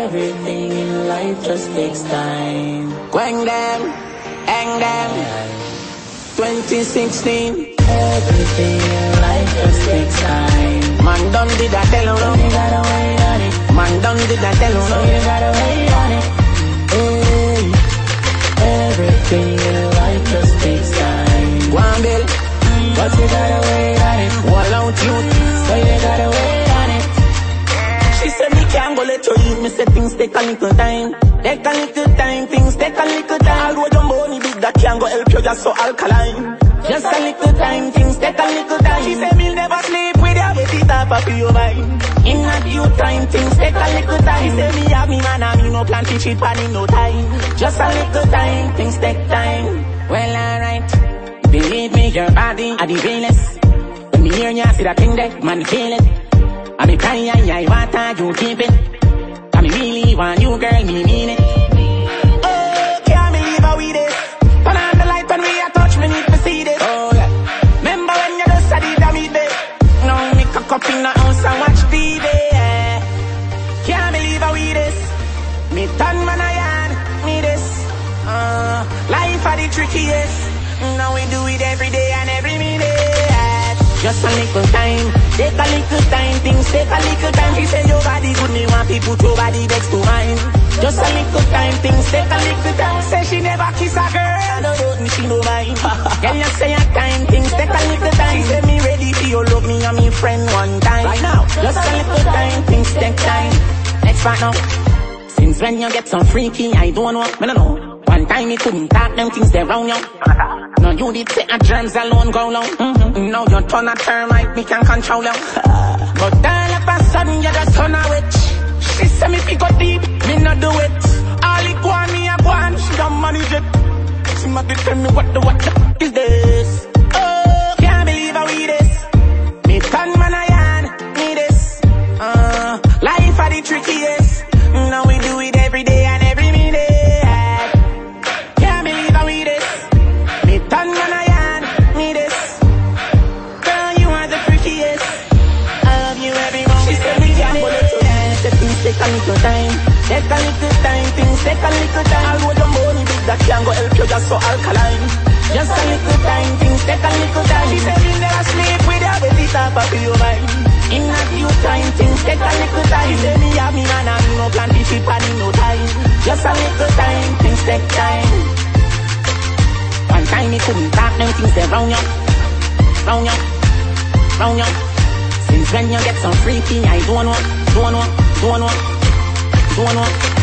Everything in life just takes time. Quang them, hang them. 2016. Everything in life just takes time. Man done did that tell So you gotta wait on it. Man done did that tell So you gotta wait on it. Hey. Everything in life just takes time. Go on, Bill. But you gotta wait on it. Wall out youth. So you gotta wait on it. She said me can't go let you eat. Me say things take a little time. Take a little time, things take a little time. Although your money big that can't go help you, just so alkaline. Just a little time, things take a little time. She said me never sleep with you, get it up of your mind. In a due time, things take a little time. She said me have me man and me no plan to cheat pan in no time. Just a little time, things take time. Well alright, believe me, your body are the realest. When me hear ya see that thing there, man feel it. I be crying, I want you keep it. I me really want you, girl, me mean it. Oh, can't believe how we this. Turn on the light when we a touch, me need to see this. Oh yeah. Remember when you just said it, me there. Now me cock up in the house and watch TV. Yeah. Can't believe how we this. Me turn man a yarn, me this. Life are the trickiest. Now we do it every day and every minute. Just a little time, take a little time, things take a little time. She say your body good, me want people put your body next to mine. Just a little time, things take a little time. Say she never kiss a girl, no doubt me she no mind. Girl you say a time, things take a little time. She say me ready for you, love me and me friend one time. Right now, just a little time, things take time. Next part now. Since when you get some freaky, I don't know, me no know. One time me couldn't talk them things they round you. No, you did say a germs alone go long. Now you turn a termite, me can control you. But all of a sudden you just turn a witch. She say me fi go deep, me no do it. All it go on me a go on, she don't manage it. She might be tell me what the f is this? Oh, can't believe how we this. Me turn man a yarn, me this. Life are the trickiest. Now we do it every day and every minute. Can't believe how we this. Me turn man a yarn, me this. Girl, you are the freakiest. I love you every moment. She said me can't go let you dance. The things take a little time. Take a little time, things take a little time. Although your money big that can't go help you, just so alkaline. Just a little time, things take a little time. She said me never sleep with her, with it up of your mind. In a few time, things take a little time. She said me have me man and me no plan to cheat pan in no time. Just a little time, things take time. One time me couldn't talk them things they round you, round you, round you. Since when you get some freaky, I don't know, don't know, don't know, don't know.